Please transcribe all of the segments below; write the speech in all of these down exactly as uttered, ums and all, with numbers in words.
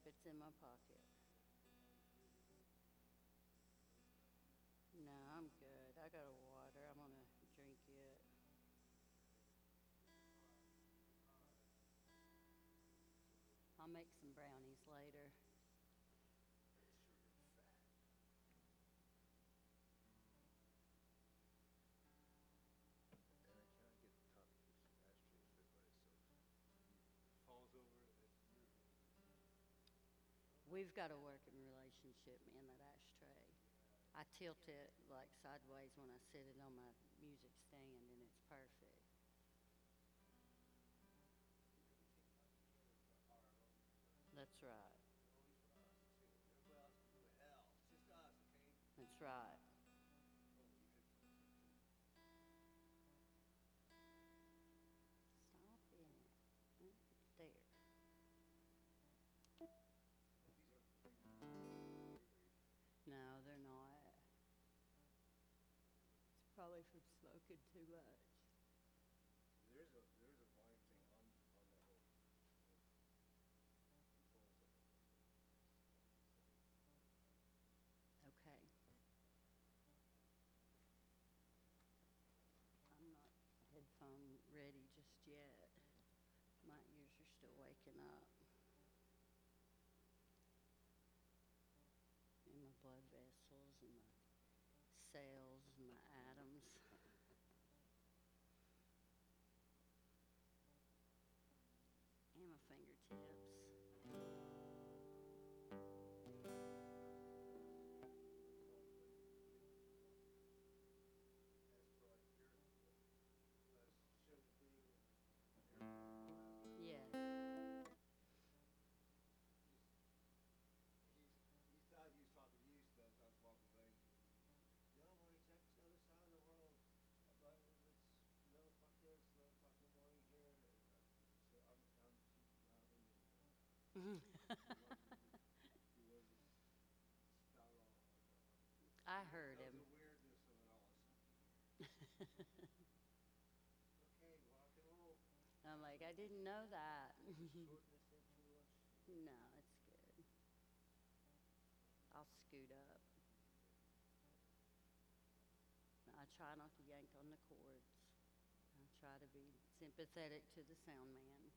It's in my pocket. No, I'm good. I got a water. I'm gonna drink it. I'll make some brownies later. Anna, can I get the top of this ashtray to fit by itself? If it falls over, it's your We've got a working relationship, me and that ashtray. I tilt it like sideways when I sit it on my music stand, and it's perfect. That's right. only for us too. Everybody else can go to hell. It's just us, okay? That's right. Oh, you headphones Stop it. Mm, There. are too. These aren't the big ones. No, they're not. It's probably from smoking too much. There's a there's a volume thing on on that whole. Controls it. Okay. I'm not headphone ready just yet. My ears are still waking up. And my blood vessels and my cells and my atoms. And my fingertips. As for like your uh, sugar thing and everything. Yes. He's, he's thought he was talking to you stuff. I was walking away. You don't want to check the other side of the world. I'm like, it's eleven o'clock there. It's eleven o'clock in the morning here. And uh, so I'm, I'm cheating out and he was spot on. I heard That was him. the weirdness of it all. Okay, rock and roll. I'm like, I didn't know that. Shorten this in too much. No, it's good. I'll scoot up. I try not to yank on the cords. I try to be sympathetic to the sound man.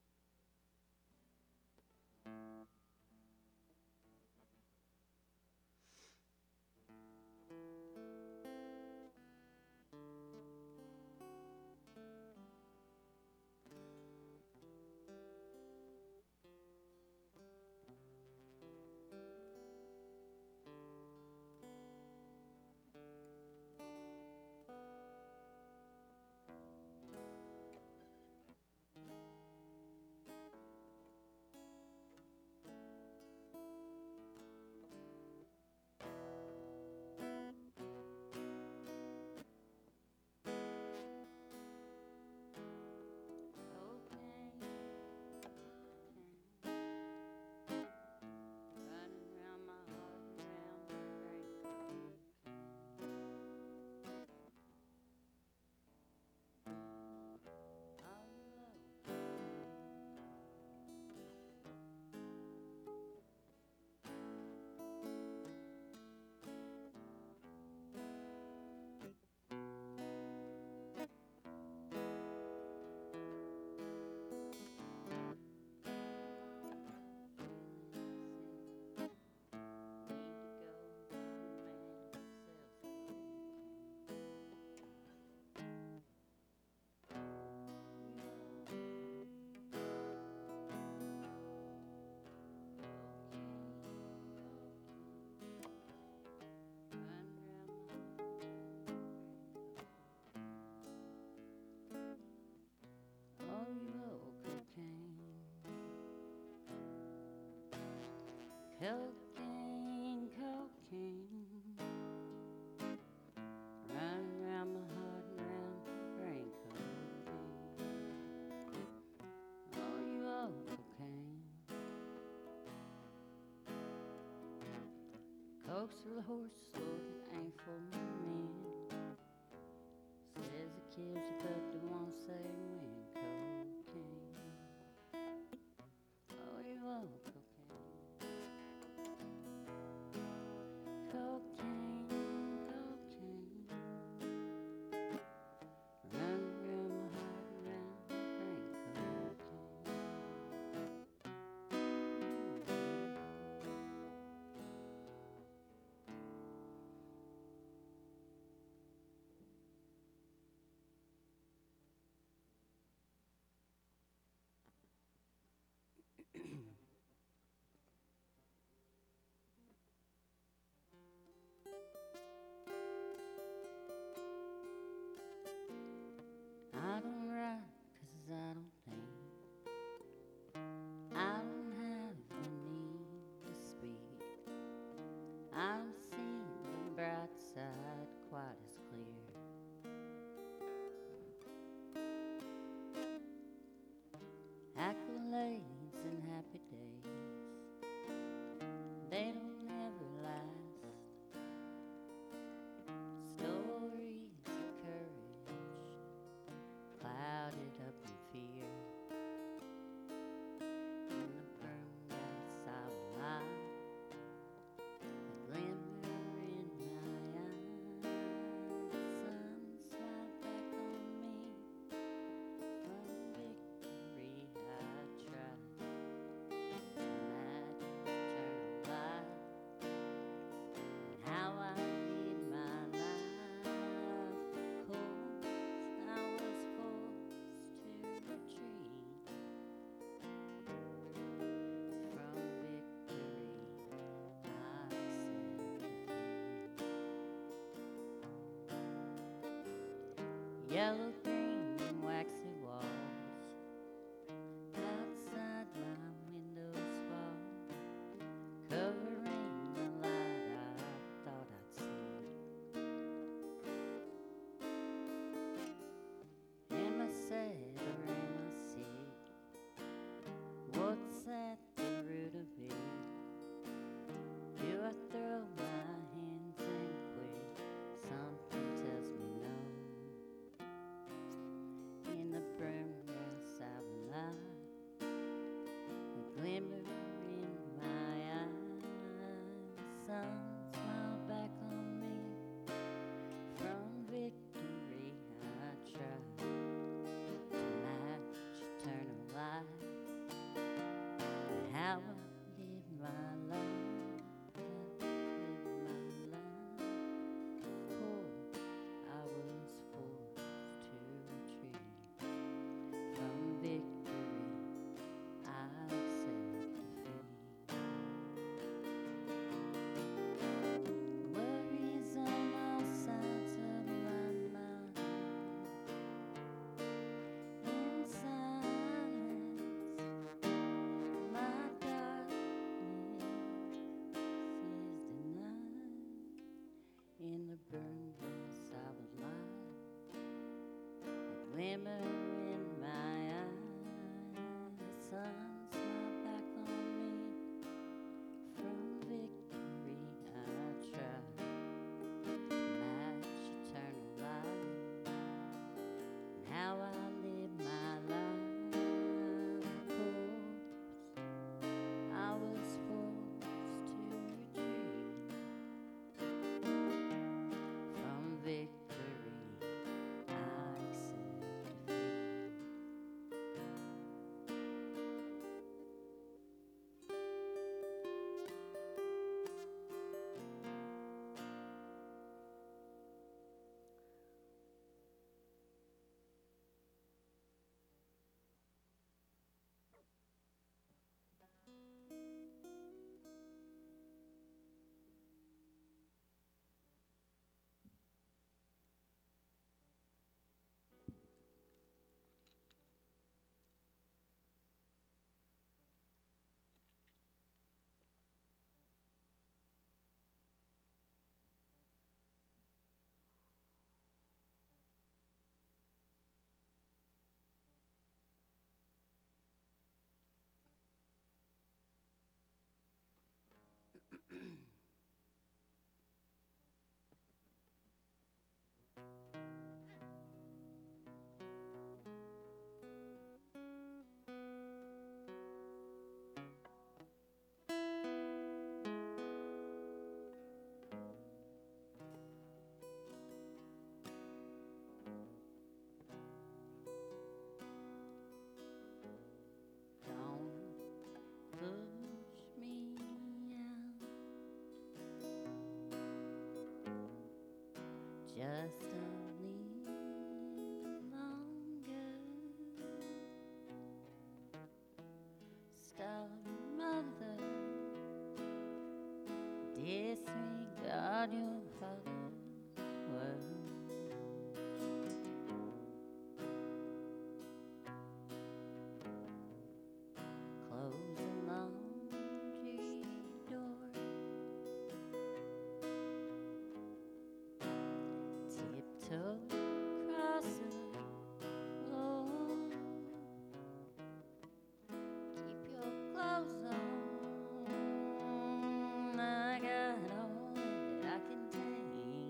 Okay. Running around my heart, around my brain. Oh, Oh, you know cocaine. Cocaine, cocaine. Running around my heart and around my brain. Cocaine. Oh, you owe cocaine. Coke's for the horse, Lord, it ain't for men. Says the kids but they won't say when. Cocaine. Oh, you owe cocaine. glimmer in my eye. The sun smiled back on me. From victory I try to match eternal light. Now I live my life a corpse. I was forced to retreat from victory. I accept defeat. Don't push me out. Just a little longer. Stop, mother. Disregard your father's words. Close the laundry door. Tiptoe across the floor. Keep your clothes on. I got all that I can take.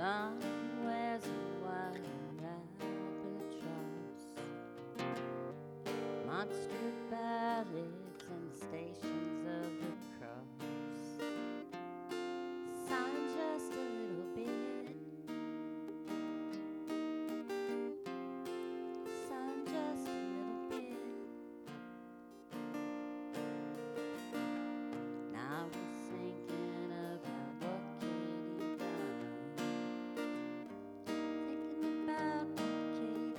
Long wears a white albatross, monster ballads and the stations of the cross. Sign just a little bit, sign just a little bit. Now I was thinking about what Katie done, thinking about what Katie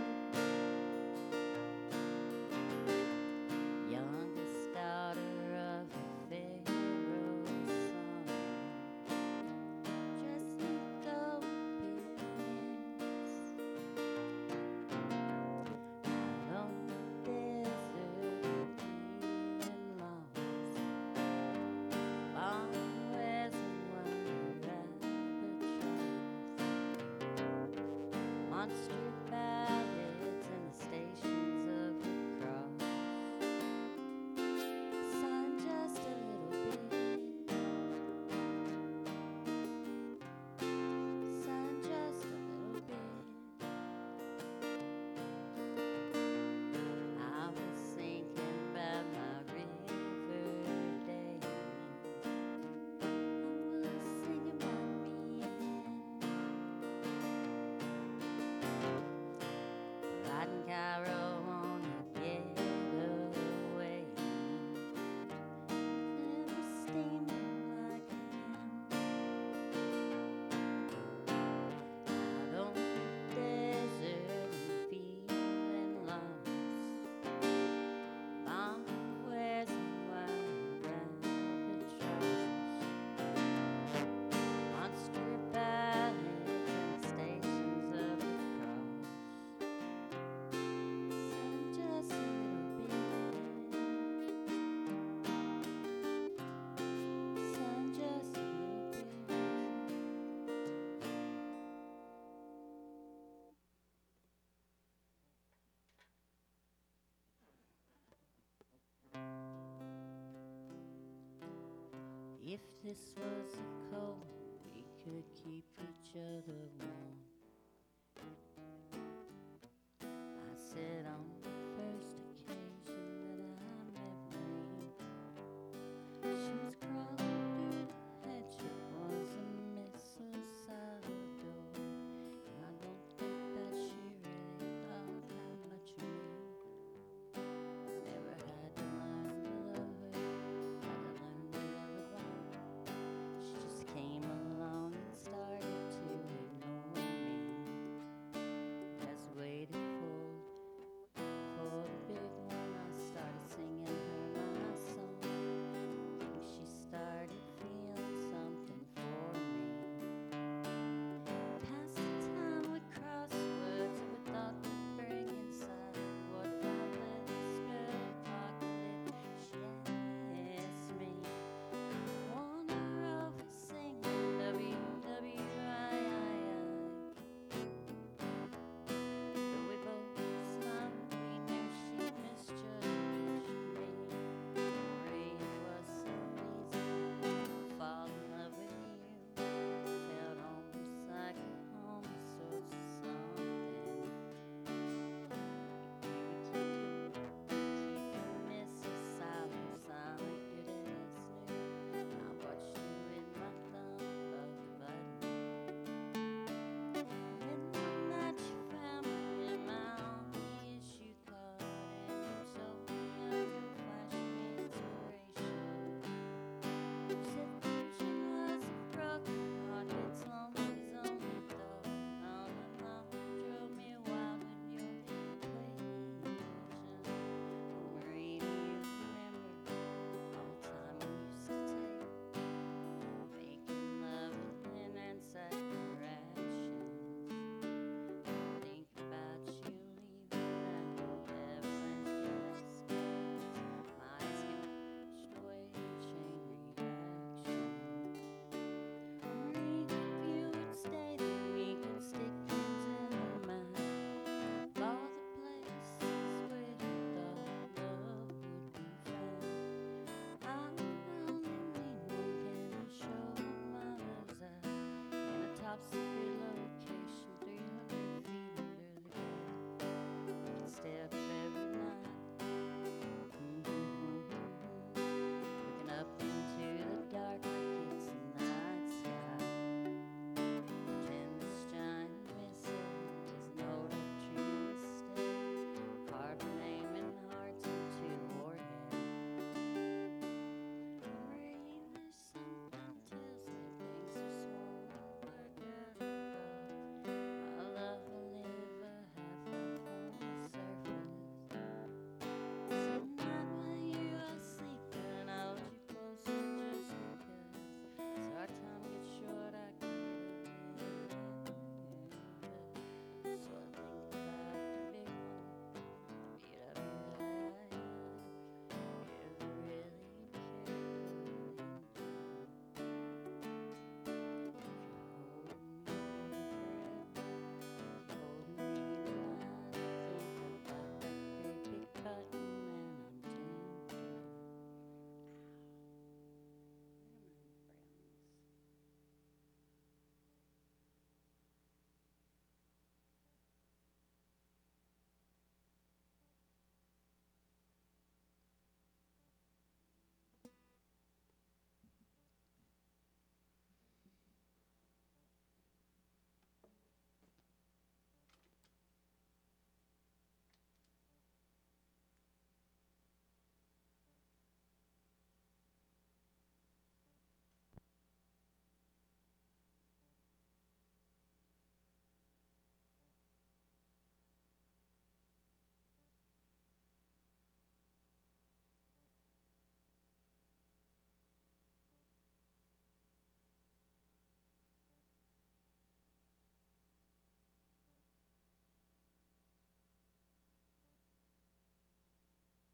did. Youngest daughter of a pharaoh's son, dressed in gold pigments, out on the desert feeling lost. Long wears a white albatross, monster ballads and the stations of the cross. Sign just a little bit, sign just a little bit. I was thinking about my river days. I was thinking about me again, riding Cairo on a getaway, never steaming like a out on the desert and feeling lost. Long wears a white albatross, monster ballads and the stations of the cross. Sign just a little bit, sign just a little bit. If this was a code, we could keep each other warm.